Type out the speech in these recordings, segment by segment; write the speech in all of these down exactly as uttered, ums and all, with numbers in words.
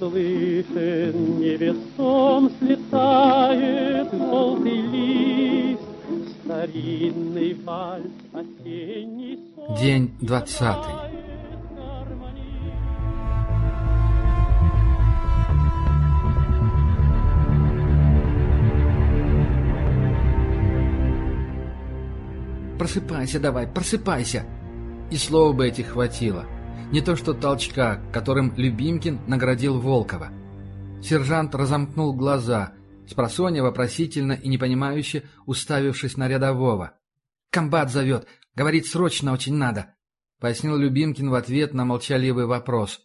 слышен, невесом слетает желтый лист, старинный вальс осенний сон. День двадцатый. «Просыпайся давай, просыпайся!» И слова бы этих хватило. Не то что толчка, которым Любимкин наградил Волкова. Сержант разомкнул глаза, спросонья вопросительно и непонимающе уставившись на рядового. «Комбат зовет, говорит, срочно очень надо», — пояснил Любимкин в ответ на молчаливый вопрос.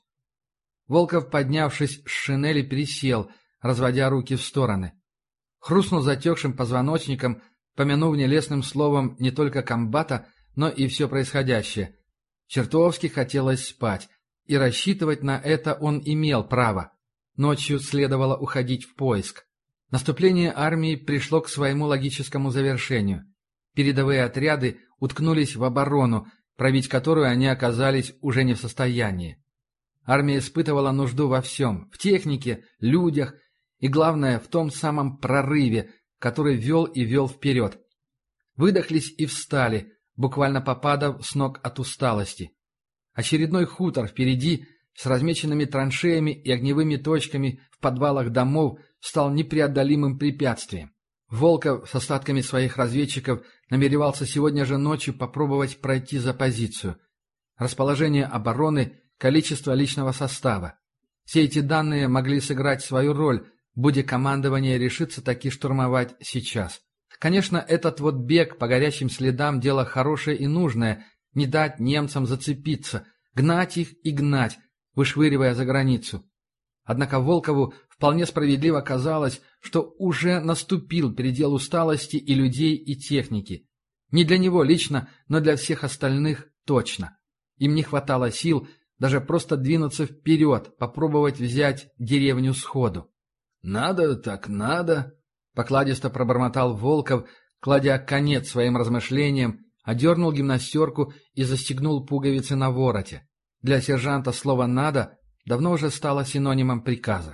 Волков, поднявшись с шинели, пересел, разводя руки в стороны. Хрустнул затекшим позвоночником, помянув нелестным словом не только комбата, но и все происходящее. Чертовски хотелось спать, и рассчитывать на это он имел право. Ночью следовало уходить в поиск. Наступление армии пришло к своему логическому завершению. Передовые отряды уткнулись в оборону, пробить которую они оказались уже не в состоянии. Армия испытывала нужду во всем – в технике, людях и, главное, в том самом прорыве, который вел и вел вперед. Выдохлись и встали, буквально попадав с ног от усталости. Очередной хутор впереди, с размеченными траншеями и огневыми точками в подвалах домов, стал непреодолимым препятствием. Волков с остатками своих разведчиков намеревался сегодня же ночью попробовать пройти за позицию. Расположение обороны, количество личного состава. Все эти данные могли сыграть свою роль, будь командование решится таки штурмовать сейчас. Конечно, этот вот бег по горячим следам – дело хорошее и нужное, не дать немцам зацепиться, гнать их и гнать, вышвыривая за границу. Однако Волкову вполне справедливо казалось, что уже наступил предел усталости и людей, и техники. Не для него лично, но для всех остальных точно. Им не хватало сил даже просто двинуться вперед, попробовать взять деревню сходу. «Надо так надо», — покладисто пробормотал Волков, кладя конец своим размышлениям, одернул гимнастерку и застегнул пуговицы на вороте. Для сержанта слово «надо» давно уже стало синонимом приказа.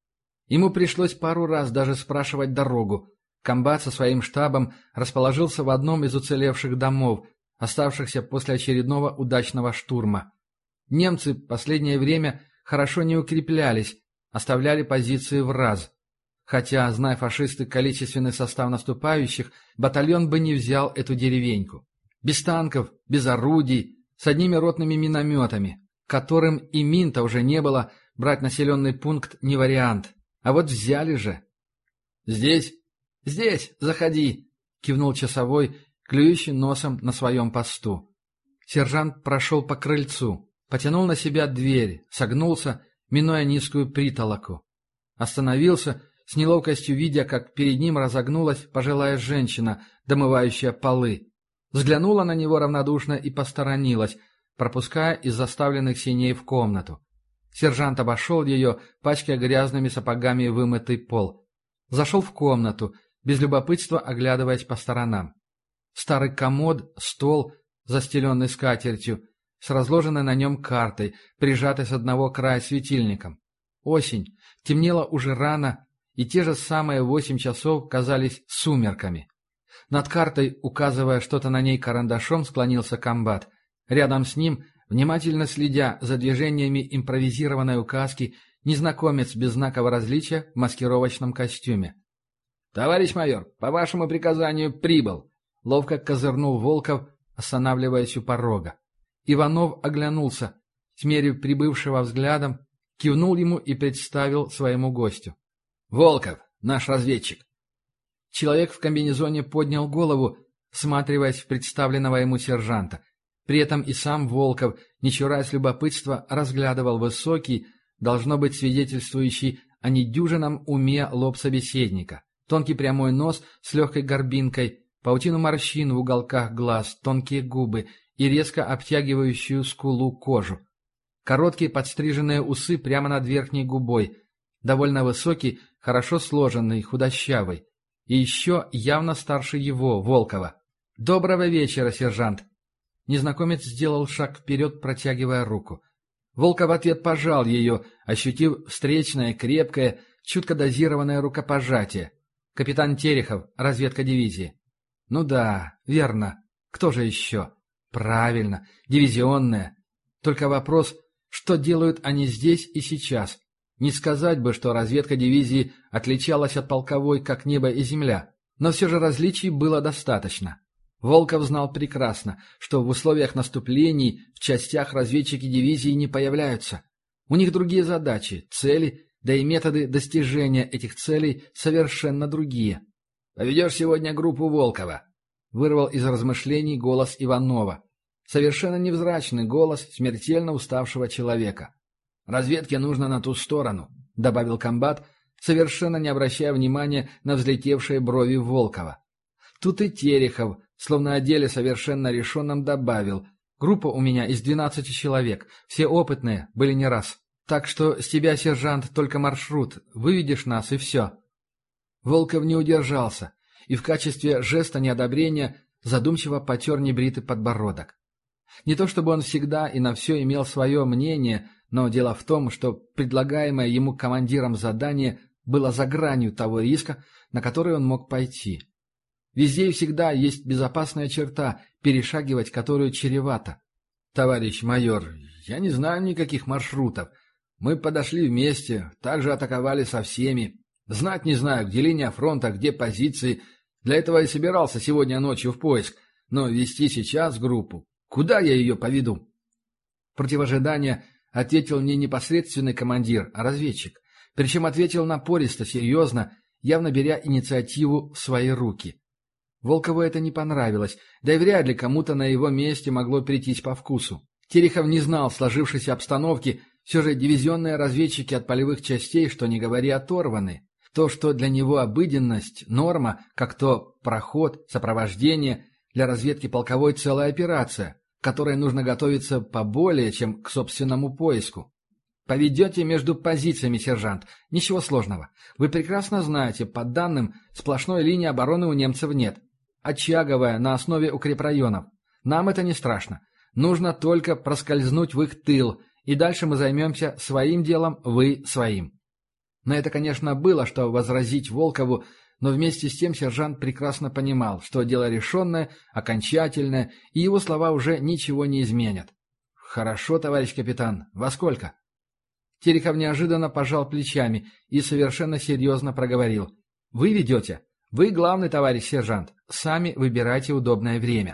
Ему пришлось пару раз даже спрашивать дорогу. Комбат со своим штабом расположился в одном из уцелевших домов, оставшихся после очередного удачного штурма. Немцы в последнее время хорошо не укреплялись, оставляли позиции в раз. Хотя, зная фашисты количественный состав наступающих, батальон бы не взял эту деревеньку. Без танков, без орудий, с одними ротными минометами, которым и мин-то уже не было, брать населенный пункт не вариант. А вот взяли же. «Здесь? Здесь, заходи!» — кивнул часовой, клюющий носом на своем посту. Сержант прошел по крыльцу, потянул на себя дверь, согнулся, минуя низкую притолоку. Остановился, с неловкостью видя, как перед ним разогнулась пожилая женщина, домывающая полы. Взглянула на него равнодушно и посторонилась, пропуская из заставленных синей в комнату. Сержант обошел ее, пачкая грязными сапогами вымытый пол. Зашел в комнату, без любопытства оглядываясь по сторонам. Старый комод, стол, застеленный скатертью, с разложенной на нем картой, прижатой с одного края светильником. Осень, темнело уже рано, и те же самые восемь часов казались сумерками. Над картой, указывая что-то на ней карандашом, склонился комбат. Рядом с ним, внимательно следя за движениями импровизированной указки, незнакомец без знаков различия в маскировочном костюме. «Товарищ майор, по вашему приказанию прибыл!» Ловко козырнул Волков, останавливаясь у порога. Иванов оглянулся, смерив прибывшего взглядом, кивнул ему и представил своему гостю. «Волков, наш разведчик!» Человек в комбинезоне поднял голову, всматриваясь в представленного ему сержанта. При этом и сам Волков, не чураясь любопытства, разглядывал высокий, должно быть свидетельствующий о недюжинном уме лоб собеседника, тонкий прямой нос с легкой горбинкой, паутину морщин в уголках глаз, тонкие губы и резко обтягивающую скулу кожу. Короткие подстриженные усы прямо над верхней губой, довольно высокий, хорошо сложенный, худощавый. И еще явно старше его, Волкова. «Доброго вечера, сержант!» Незнакомец сделал шаг вперед, протягивая руку. Волков в ответ пожал ее, ощутив встречное, крепкое, чутко дозированное рукопожатие. Капитан Терехов, разведка дивизии. Ну да, верно. Кто же еще? Правильно, дивизионная. Только вопрос, что делают они здесь и сейчас? Не сказать бы, что разведка дивизии отличалась от полковой, как небо и земля. Но все же различий было достаточно. Волков знал прекрасно, что в условиях наступлений в частях разведчики дивизии не появляются. У них другие задачи, цели, да и методы достижения этих целей совершенно другие. «Поведешь сегодня группу Волкова», — вырвал из размышлений голос Иванова. Совершенно невзрачный голос смертельно уставшего человека. «Разведке нужно на ту сторону», — добавил комбат, совершенно не обращая внимания на взлетевшие брови Волкова. Тут и Терехов, словно о деле совершенно решенном, добавил: «Группа у меня из двенадцати человек, все опытные, были не раз. Так что с тебя, сержант, только маршрут, выведешь нас и все». Волков не удержался и в качестве жеста неодобрения задумчиво потер небритый подбородок. Не то чтобы он всегда и на все имел свое мнение, но дело в том, что предлагаемое ему командиром задание было за гранью того риска, на который он мог пойти. Везде и всегда есть безопасная черта, перешагивать которую чревато. «Товарищ майор, я не знаю никаких маршрутов. Мы подошли вместе, также атаковали со всеми. Знать не знаю, где линия фронта, где позиции. Для этого и собирался сегодня ночью в поиск. Но вести сейчас группу, куда я ее поведу?» Против ожидания ответил не непосредственный командир, а разведчик. Причем ответил напористо, серьезно, явно беря инициативу в свои руки. Волкову это не понравилось, да и вряд ли кому-то на его месте могло прийтись по вкусу. Терехов не знал сложившейся обстановки, все же дивизионные разведчики от полевых частей, что ни говори, оторваны. То, что для него обыденность, норма, как то проход, сопровождение, для разведки полковой целая операция, к которой нужно готовиться поболее, чем к собственному поиску. Поведете между позициями, сержант. Ничего сложного. Вы прекрасно знаете, по данным, сплошной линии обороны у немцев нет. Очаговая, на основе укрепрайонов. Нам это не страшно. Нужно только проскользнуть в их тыл, и дальше мы займемся своим делом, вы своим. На это, конечно, было что возразить Волкову, но вместе с тем сержант прекрасно понимал, что дело решенное, окончательное, и его слова уже ничего не изменят. «Хорошо, товарищ капитан. Во сколько?» Терехов неожиданно пожал плечами и совершенно серьезно проговорил. «Вы ведете? Вы главный, товарищ сержант. Сами выбирайте удобное время».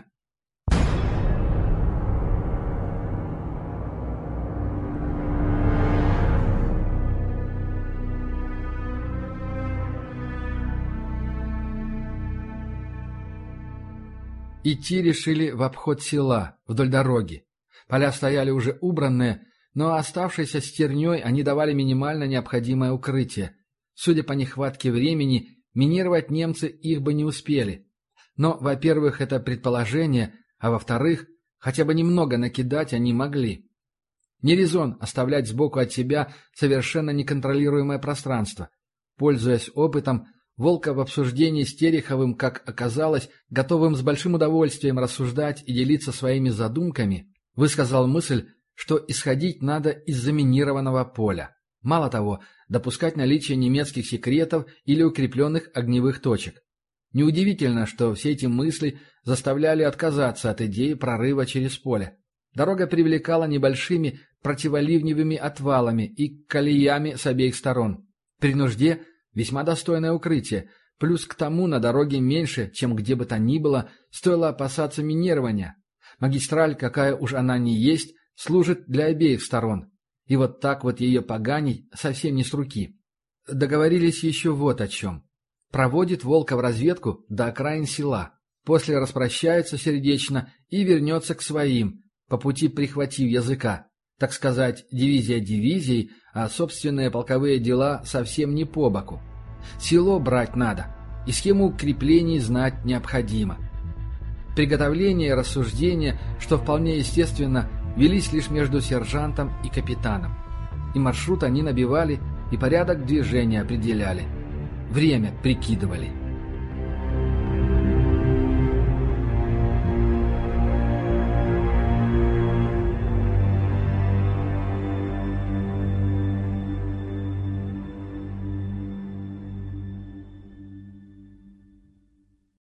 Идти решили в обход села, вдоль дороги. Поля стояли уже убранные, но оставшейся стерней они давали минимально необходимое укрытие. Судя по нехватке времени, минировать немцы их бы не успели. Но, во-первых, это предположение, а во-вторых, хотя бы немного накидать они могли. Не резон оставлять сбоку от себя совершенно неконтролируемое пространство. Пользуясь опытом, Волков в обсуждении с Тереховым, как оказалось, готовым с большим удовольствием рассуждать и делиться своими задумками, высказал мысль, что исходить надо из заминированного поля. Мало того, допускать наличие немецких секретов или укрепленных огневых точек. Неудивительно, что все эти мысли заставляли отказаться от идеи прорыва через поле. Дорога привлекала небольшими противоливневыми отвалами и колеями с обеих сторон. При нужде весьма достойное укрытие, плюс к тому на дороге меньше, чем где бы то ни было, стоило опасаться минирования. Магистраль, какая уж она ни есть, служит для обеих сторон. И вот так вот ее поганить совсем не с руки. Договорились еще вот о чем. Проводит Волков разведку до окраин села, после распрощается сердечно и вернется к своим, по пути прихватив языка. Так сказать, дивизия дивизией, а собственные полковые дела совсем не по боку. Село брать надо, и схему укреплений знать необходимо. Приготовления и рассуждения, что вполне естественно, велись лишь между сержантом и капитаном. И маршрут они набивали, и порядок движения определяли. Время прикидывали.